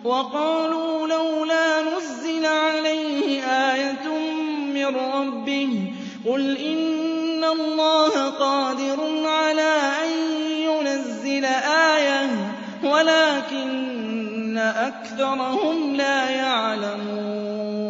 وَقَالُوا لَوْلَا نُزِّلَ عَلَيْهِ آيَةٌ مِّن رَّبِّهِ ۖ قُلْ إِنَّ اللَّهَ قَادِرٌ عَلَىٰ أَن يُنَزِّلَ آيَةً وَلَٰكِنَّ أَكْثَرَهُمْ لَا يَعْلَمُونَ